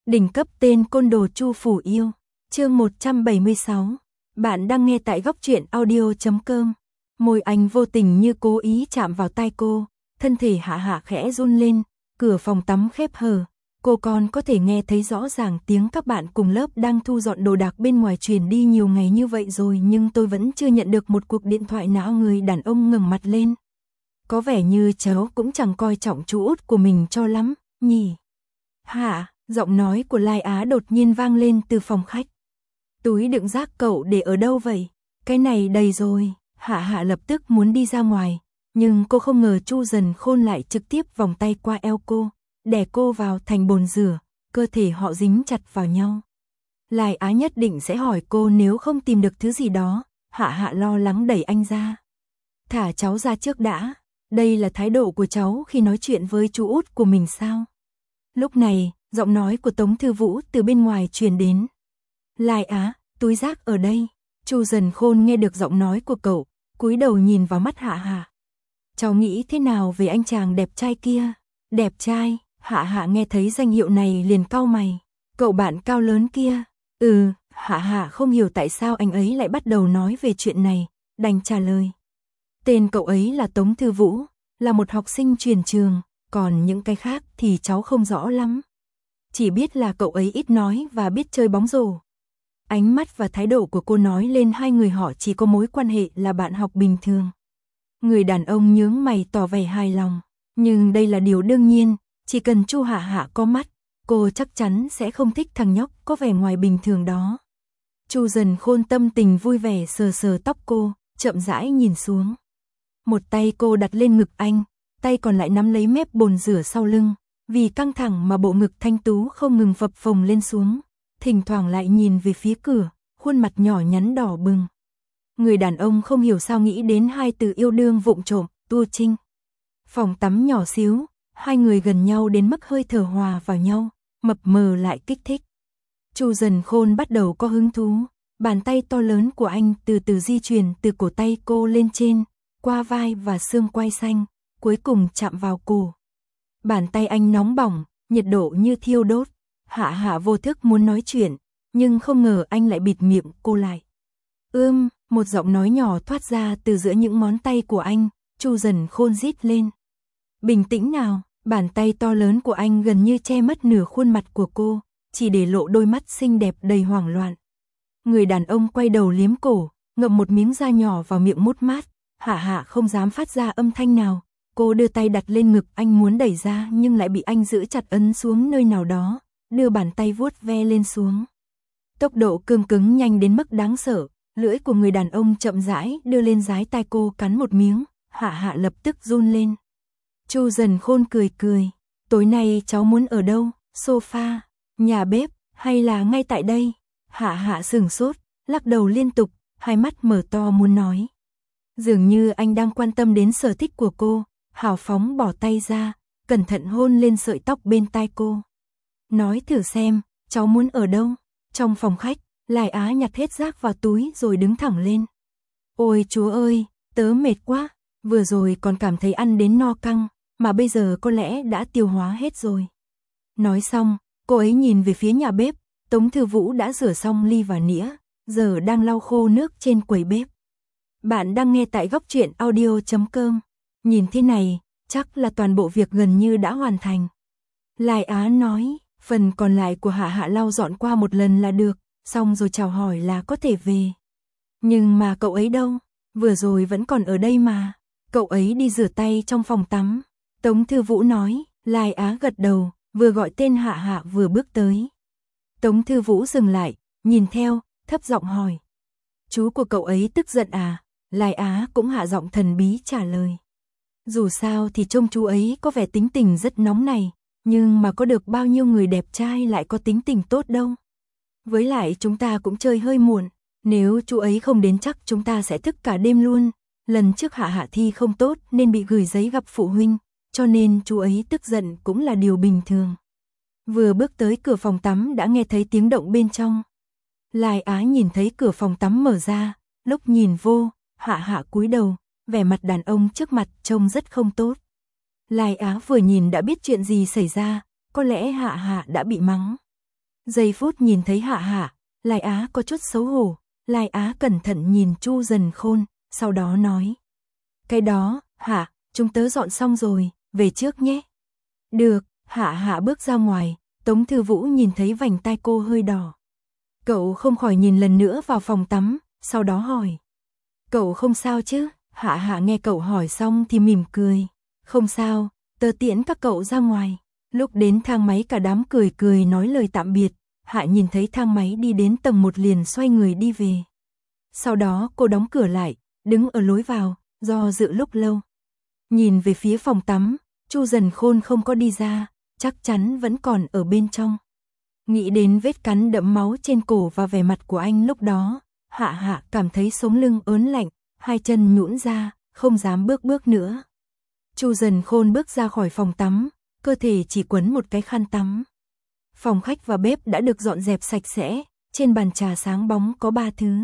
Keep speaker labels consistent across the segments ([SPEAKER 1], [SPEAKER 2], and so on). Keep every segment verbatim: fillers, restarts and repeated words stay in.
[SPEAKER 1] Đỉnh cấp tên côn đồ Chu Phủ Yêu. Chương một trăm bảy mươi sáu. Bạn đang nghe tại góc truyện audio chấm com. Môi anh vô tình như cố ý chạm vào tai cô, thân thể Hạ Hạ khẽ run lên, cửa phòng tắm khép hờ. Cô còn có thể nghe thấy rõ ràng tiếng các bạn cùng lớp đang thu dọn đồ đạc bên ngoài truyền đi nhiều ngày như vậy rồi, nhưng tôi vẫn chưa nhận được một cuộc điện thoại nào. Người đàn ông ngẩng mặt lên. Có vẻ như cháu cũng chẳng coi trọng chú út của mình cho lắm, nhỉ? Hạ, giọng nói của Lai Á đột nhiên vang lên từ phòng khách. Túi đựng rác cậu để ở đâu vậy? Cái này đầy rồi. Hạ Hạ lập tức muốn đi ra ngoài, nhưng cô không ngờ Chu Dần Khôn lại trực tiếp vòng tay qua eo cô, đè cô vào thành bồn rửa, cơ thể họ dính chặt vào nhau. Lai Á nhất định sẽ hỏi cô nếu không tìm được thứ gì đó. Hạ Hạ lo lắng đẩy anh ra. Thả cháu ra trước đã. Đây là thái độ của cháu khi nói chuyện với chú út của mình sao? Lúc này, giọng nói của Tống Thư Vũ từ bên ngoài truyền đến. Lai Á, túi rác ở đây. Chu Dần Khôn nghe được giọng nói của cậu, cúi đầu nhìn vào mắt Hạ Hạ. Cháu nghĩ thế nào về anh chàng đẹp trai kia? Đẹp trai? Hạ Hạ nghe thấy danh hiệu này liền cau mày. Cậu bạn cao lớn kia? Ừ, Hạ Hạ không hiểu tại sao anh ấy lại bắt đầu nói về chuyện này, đành trả lời. Tên cậu ấy là Tống Thư Vũ, là một học sinh truyền trường, còn những cái khác thì cháu không rõ lắm. Chỉ biết là cậu ấy ít nói và biết chơi bóng rổ. Ánh mắt và thái độ của cô nói lên hai người họ chỉ có mối quan hệ là bạn học bình thường. Người đàn ông nhướng mày tỏ vẻ hài lòng, nhưng đây là điều đương nhiên, chỉ cần Chu Hạ Hạ có mắt, cô chắc chắn sẽ không thích thằng nhóc có vẻ ngoài bình thường đó. Chu Dần Khôn tâm tình vui vẻ sờ sờ tóc cô, chậm rãi nhìn xuống. Một tay cô đặt lên ngực anh, tay còn lại nắm lấy mép bồn rửa sau lưng, vì căng thẳng mà bộ ngực thanh tú không ngừng phập phồng lên xuống, thỉnh thoảng lại nhìn về phía cửa, khuôn mặt nhỏ nhắn đỏ bừng. Người đàn ông không hiểu sao nghĩ đến hai từ yêu đương vụng trộm, tua trinh. Phòng tắm nhỏ xíu, hai người gần nhau đến mức hơi thở hòa vào nhau, mập mờ lại kích thích. Chu Dần Khôn bắt đầu có hứng thú, bàn tay to lớn của anh từ từ di chuyển từ cổ tay cô lên trên, qua vai và xương quai xanh, cuối cùng chạm vào cổ. Bàn tay anh nóng bỏng, nhiệt độ như thiêu đốt. Hạ Hạ vô thức muốn nói chuyện, nhưng không ngờ anh lại bịt miệng cô lại. Ưm, một giọng nói nhỏ thoát ra từ giữa những ngón tay của anh. Chu Dần Khôn rít lên. Bình tĩnh nào. Bàn tay to lớn của anh gần như che mất nửa khuôn mặt của cô, chỉ để lộ đôi mắt xinh đẹp đầy hoảng loạn. Người đàn ông quay đầu liếm cổ, ngậm một miếng da nhỏ vào miệng mút mát. Hạ Hạ không dám phát ra âm thanh nào. Cô đưa tay đặt lên ngực anh muốn đẩy ra nhưng lại bị anh giữ chặt ấn xuống nơi nào đó, đưa bàn tay vuốt ve lên xuống. Tốc độ cương cứng nhanh đến mức đáng sợ, lưỡi của người đàn ông chậm rãi đưa lên dái tai cô cắn một miếng. Hạ Hạ lập tức run lên. Chu Dần Khôn cười cười. Tối nay cháu muốn ở đâu? Sofa, nhà bếp, hay là ngay tại đây? Hạ Hạ sửng sốt, lắc đầu liên tục, hai mắt mở to muốn nói. Dường như anh đang quan tâm đến sở thích của cô, hào phóng bỏ tay ra, cẩn thận hôn lên sợi tóc bên tai cô. Nói thử xem, cháu muốn ở đâu? Trong phòng khách, Lai Á nhặt hết rác vào túi rồi đứng thẳng lên. Ôi chúa ơi, tớ mệt quá, vừa rồi còn cảm thấy ăn đến no căng, mà bây giờ có lẽ đã tiêu hóa hết rồi. Nói xong, cô ấy nhìn về phía nhà bếp, Tống Thư Vũ đã rửa xong ly và nĩa, giờ đang lau khô nước trên quầy bếp. Bạn đang nghe tại góc truyện audio chấm com. Nhìn thế này, chắc là toàn bộ việc gần như đã hoàn thành. Lai Á nói, phần còn lại của Hạ Hạ lau dọn qua một lần là được, xong rồi chào hỏi là có thể về. Nhưng mà cậu ấy đâu? Vừa rồi vẫn còn ở đây mà. Cậu ấy đi rửa tay trong phòng tắm. Tống Thư Vũ nói. Lai Á gật đầu, vừa gọi tên Hạ Hạ vừa bước tới. Tống Thư Vũ dừng lại, nhìn theo, thấp giọng hỏi. Chú của cậu ấy tức giận à? Lai Á cũng hạ giọng thần bí trả lời. Dù sao thì trông chú ấy có vẻ tính tình rất nóng này, nhưng mà có được bao nhiêu người đẹp trai lại có tính tình tốt đâu. Với lại chúng ta cũng chơi hơi muộn, nếu chú ấy không đến chắc chúng ta sẽ thức cả đêm luôn. Lần trước Hạ Hạ thi không tốt nên bị gửi giấy gặp phụ huynh, cho nên chú ấy tức giận cũng là điều bình thường. Vừa bước tới cửa phòng tắm đã nghe thấy tiếng động bên trong. Lai Á nhìn thấy cửa phòng tắm mở ra, lúc nhìn vô, Hạ Hạ cúi đầu, vẻ mặt đàn ông trước mặt trông rất không tốt. Lai Á vừa nhìn đã biết chuyện gì xảy ra, có lẽ Hạ Hạ đã bị mắng. Giây phút nhìn thấy Hạ Hạ, Lai Á có chút xấu hổ, Lai Á cẩn thận nhìn Chu Dần Khôn, sau đó nói. Cái đó, Hạ, chúng tớ dọn xong rồi, về trước nhé. Được, Hạ Hạ bước ra ngoài, Tống Thư Vũ nhìn thấy vành tai cô hơi đỏ. Cậu không khỏi nhìn lần nữa vào phòng tắm, sau đó hỏi. Cậu không sao chứ? Hạ Hạ nghe cậu hỏi xong thì mỉm cười. Không sao, tớ tiễn các cậu ra ngoài. Lúc đến thang máy cả đám cười cười nói lời tạm biệt. Hạ nhìn thấy thang máy đi đến tầng một liền xoay người đi về. Sau đó cô đóng cửa lại, đứng ở lối vào, do dự lúc lâu. Nhìn về phía phòng tắm, Chu Dần Khôn không có đi ra, chắc chắn vẫn còn ở bên trong. Nghĩ đến vết cắn đẫm máu trên cổ và vẻ mặt của anh lúc đó, Hạ Hạ cảm thấy sống lưng ớn lạnh, hai chân nhũn ra, không dám bước bước nữa. Chu Dần Khôn bước ra khỏi phòng tắm, cơ thể chỉ quấn một cái khăn tắm. Phòng khách và bếp đã được dọn dẹp sạch sẽ, trên bàn trà sáng bóng có ba thứ.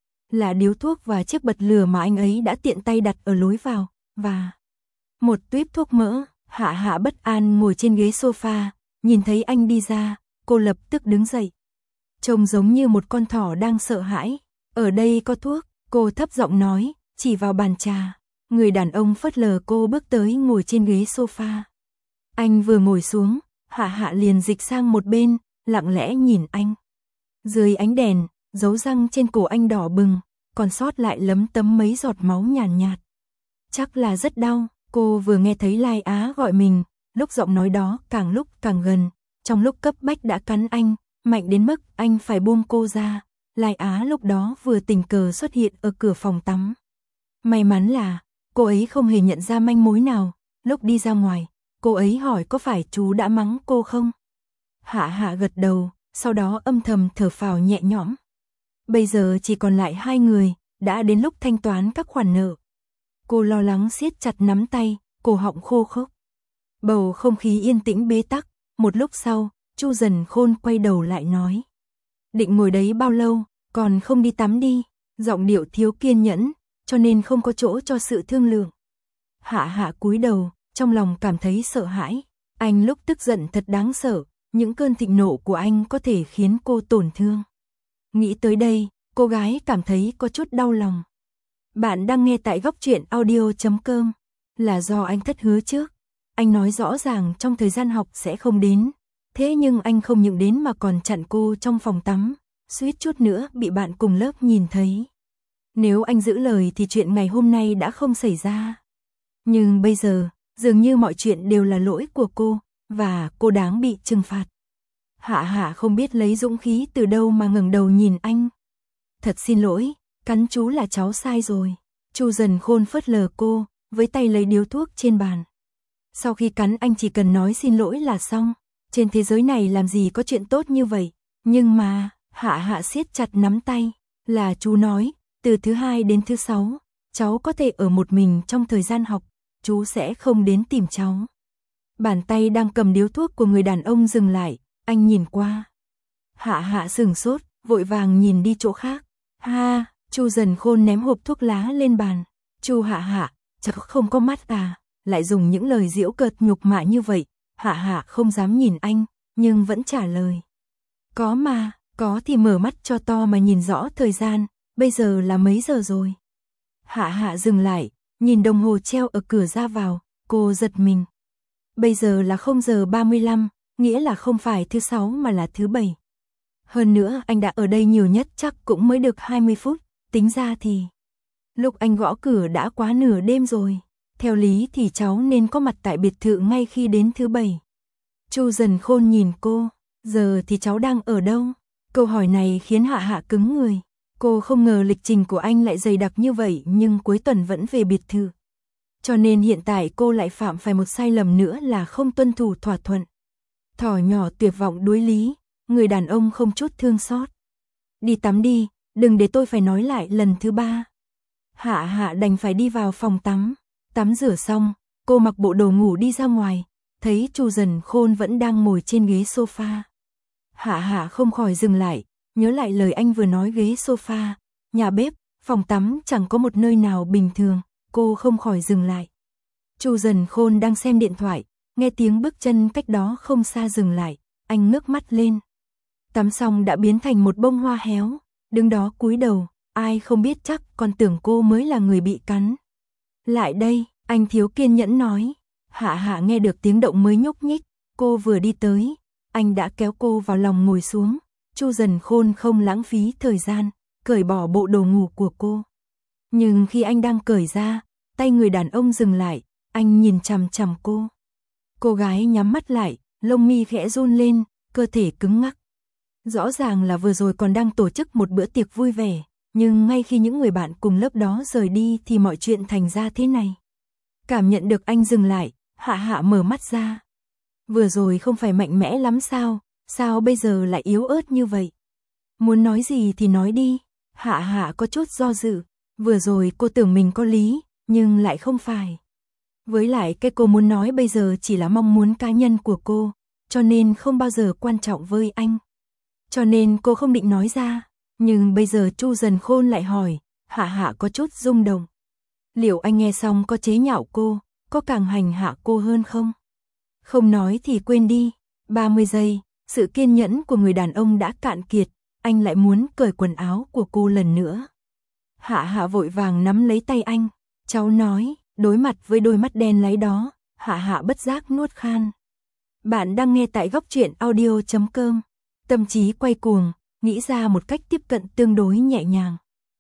[SPEAKER 1] Là điếu thuốc và chiếc bật lửa mà anh ấy đã tiện tay đặt ở lối vào, và một tuýp thuốc mỡ. Hạ Hạ bất an ngồi trên ghế sofa, nhìn thấy anh đi ra, cô lập tức đứng dậy. Trông giống như một con thỏ đang sợ hãi. Ở đây có thuốc, cô thấp giọng nói, chỉ vào bàn trà. Người đàn ông phớt lờ cô bước tới ngồi trên ghế sofa. Anh vừa ngồi xuống, Hạ Hạ liền dịch sang một bên, lặng lẽ nhìn anh. Dưới ánh đèn, dấu răng trên cổ anh đỏ bừng, còn sót lại lấm tấm mấy giọt máu nhàn nhạt, nhạt. Chắc là rất đau, cô vừa nghe thấy Lai Á gọi mình, lúc giọng nói đó càng lúc càng gần, trong lúc cấp bách đã cắn anh, mạnh đến mức anh phải buông cô ra. Lai Á lúc đó vừa tình cờ xuất hiện ở cửa phòng tắm. May mắn là, cô ấy không hề nhận ra manh mối nào, lúc đi ra ngoài, cô ấy hỏi có phải chú đã mắng cô không? Hạ Hạ gật đầu, sau đó âm thầm thở phào nhẹ nhõm. Bây giờ chỉ còn lại hai người, đã đến lúc thanh toán các khoản nợ. Cô lo lắng siết chặt nắm tay, cổ họng khô khốc. Bầu không khí yên tĩnh bế tắc, một lúc sau, Chu Dần Khôn quay đầu lại nói. Định ngồi đấy bao lâu, còn không đi tắm đi, giọng điệu thiếu kiên nhẫn, cho nên không có chỗ cho sự thương lượng. Hạ Hạ cúi đầu, trong lòng cảm thấy sợ hãi, anh lúc tức giận thật đáng sợ, những cơn thịnh nộ của anh có thể khiến cô tổn thương. Nghĩ tới đây, cô gái cảm thấy có chút đau lòng. Bạn đang nghe tại góc truyện audio chấm com, là do anh thất hứa trước. Anh nói rõ ràng trong thời gian học sẽ không đến, thế nhưng anh không những đến mà còn chặn cô trong phòng tắm, suýt chút nữa bị bạn cùng lớp nhìn thấy. Nếu anh giữ lời thì chuyện ngày hôm nay đã không xảy ra. Nhưng bây giờ, dường như mọi chuyện đều là lỗi của cô, và cô đáng bị trừng phạt. Hạ Hạ không biết lấy dũng khí từ đâu mà ngẩng đầu nhìn anh. Thật xin lỗi, cắn chú là cháu sai rồi. Chu Dần Khôn phớt lờ cô, với tay lấy điếu thuốc trên bàn. Sau khi cắn anh chỉ cần nói xin lỗi là xong. Trên thế giới này làm gì có chuyện tốt như vậy. Nhưng mà, Hạ Hạ siết chặt nắm tay. Là chú nói, từ thứ hai đến thứ sáu, cháu có thể ở một mình trong thời gian học. Chú sẽ không đến tìm cháu. Bàn tay đang cầm điếu thuốc của người đàn ông dừng lại. Anh nhìn qua. Hạ Hạ sửng sốt, vội vàng nhìn đi chỗ khác. Ha, Chu Dần Khôn ném hộp thuốc lá lên bàn. Chu Hạ Hạ, chắc không có mắt à, lại dùng những lời giễu cợt nhục mạ như vậy. Hạ Hạ không dám nhìn anh, nhưng vẫn trả lời. Có mà, có thì mở mắt cho to mà nhìn rõ thời gian, bây giờ là mấy giờ rồi. Hạ Hạ dừng lại, nhìn đồng hồ treo ở cửa ra vào, cô giật mình. Bây giờ là không giờ ba mươi lăm, nghĩa là không phải thứ sáu mà là thứ bảy. Hơn nữa anh đã ở đây nhiều nhất chắc cũng mới được hai mươi phút, tính ra thì lúc anh gõ cửa đã quá nửa đêm rồi. Theo lý thì cháu nên có mặt tại biệt thự ngay khi đến thứ bảy. Chu Dần Khôn nhìn cô, giờ thì cháu đang ở đâu? Câu hỏi này khiến Hạ Hạ cứng người. Cô không ngờ lịch trình của anh lại dày đặc như vậy nhưng cuối tuần vẫn về biệt thự. Cho nên hiện tại cô lại phạm phải một sai lầm nữa là không tuân thủ thỏa thuận. Thỏ nhỏ tuyệt vọng đuối lý, người đàn ông không chút thương xót. Đi tắm đi, đừng để tôi phải nói lại lần thứ ba. Hạ Hạ đành phải đi vào phòng tắm. Tắm rửa xong, cô mặc bộ đồ ngủ đi ra ngoài, thấy Chu Dần Khôn vẫn đang ngồi trên ghế sofa. Hạ Hạ không khỏi dừng lại, nhớ lại lời anh vừa nói ghế sofa, nhà bếp, phòng tắm chẳng có một nơi nào bình thường, cô không khỏi dừng lại. Chu Dần Khôn đang xem điện thoại, nghe tiếng bước chân cách đó không xa dừng lại, anh ngước mắt lên. Tắm xong đã biến thành một bông hoa héo, đứng đó cúi đầu, ai không biết chắc còn tưởng cô mới là người bị cắn. Lại đây, anh thiếu kiên nhẫn nói. Hạ Hạ nghe được tiếng động mới nhúc nhích, cô vừa đi tới, anh đã kéo cô vào lòng ngồi xuống. Chu Dần Khôn không lãng phí thời gian, cởi bỏ bộ đồ ngủ của cô. Nhưng khi anh đang cởi ra, tay người đàn ông dừng lại, anh nhìn chằm chằm cô. Cô gái nhắm mắt lại, lông mi khẽ run lên, cơ thể cứng ngắc. Rõ ràng là vừa rồi còn đang tổ chức một bữa tiệc vui vẻ, nhưng ngay khi những người bạn cùng lớp đó rời đi thì mọi chuyện thành ra thế này. Cảm nhận được anh dừng lại, Hạ Hạ mở mắt ra. Vừa rồi không phải mạnh mẽ lắm sao, sao bây giờ lại yếu ớt như vậy? Muốn nói gì thì nói đi. Hạ Hạ có chút do dự, vừa rồi cô tưởng mình có lý, nhưng lại không phải. Với lại cái cô muốn nói bây giờ chỉ là mong muốn cá nhân của cô, cho nên không bao giờ quan trọng với anh. Cho nên cô không định nói ra, nhưng bây giờ Chu Dần Khôn lại hỏi, Hạ Hạ có chút rung động. Liệu anh nghe xong có chế nhạo cô, có càng hành hạ cô hơn không? Không nói thì quên đi. ba mươi giây, sự kiên nhẫn của người đàn ông đã cạn kiệt, anh lại muốn cởi quần áo của cô lần nữa. Hạ Hạ vội vàng nắm lấy tay anh, cháu nói, đối mặt với đôi mắt đen láy đó, Hạ Hạ bất giác nuốt khan. Bạn đang nghe tại góc truyện audio chấm com. Tâm trí quay cuồng, nghĩ ra một cách tiếp cận tương đối nhẹ nhàng.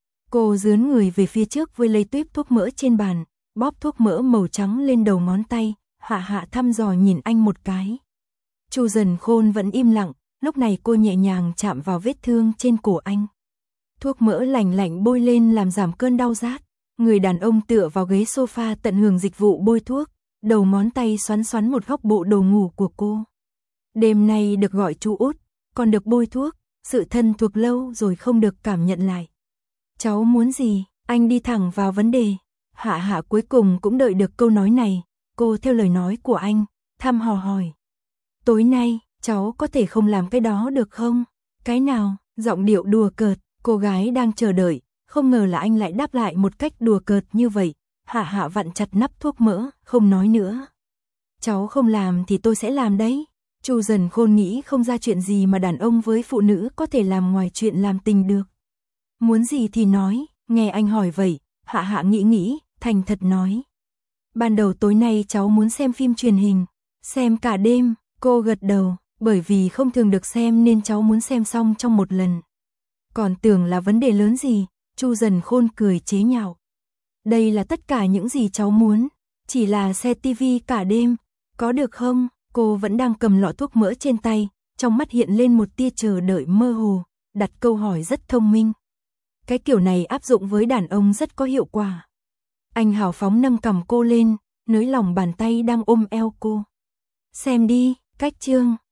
[SPEAKER 1] Cô dướn người về phía trước với lấy tuýp thuốc mỡ trên bàn, bóp thuốc mỡ màu trắng lên đầu ngón tay. Hạ Hạ thăm dò nhìn anh một cái. Chu Dần Khôn vẫn im lặng, lúc này cô nhẹ nhàng chạm vào vết thương trên cổ anh. Thuốc mỡ lạnh lạnh bôi lên làm giảm cơn đau rát. Người đàn ông tựa vào ghế sofa tận hưởng dịch vụ bôi thuốc, đầu ngón tay xoắn xoắn một góc bộ đồ ngủ của cô. Đêm nay được gọi chú út, còn được bôi thuốc, sự thân thuộc lâu rồi không được cảm nhận lại. Cháu muốn gì? Anh đi thẳng vào vấn đề. Hạ Hạ cuối cùng cũng đợi được câu nói này. Cô theo lời nói của anh, thăm hò hỏi. Tối nay, cháu có thể không làm cái đó được không? Cái nào? Giọng điệu đùa cợt, cô gái đang chờ đợi, không ngờ là anh lại đáp lại một cách đùa cợt như vậy. Hạ Hạ vặn chặt nắp thuốc mỡ, không nói nữa. Cháu không làm thì tôi sẽ làm đấy. Chu Dần Khôn nghĩ không ra chuyện gì mà đàn ông với phụ nữ có thể làm ngoài chuyện làm tình được. Muốn gì thì nói, nghe anh hỏi vậy, Hạ Hạ nghĩ nghĩ, thành thật nói. Ban đầu tối nay cháu muốn xem phim truyền hình, xem cả đêm, cô gật đầu, bởi vì không thường được xem nên cháu muốn xem xong trong một lần. Còn tưởng là vấn đề lớn gì, Chu Dần Khôn cười chế nhạo. Đây là tất cả những gì cháu muốn, chỉ là xem tivi cả đêm, có được không? Cô vẫn đang cầm lọ thuốc mỡ trên tay, trong mắt hiện lên một tia chờ đợi mơ hồ, đặt câu hỏi rất thông minh. Cái kiểu này áp dụng với đàn ông rất có hiệu quả. Anh hào phóng nâng cằm cô lên, nới lỏng bàn tay đang ôm eo cô. Xem đi, cách chương.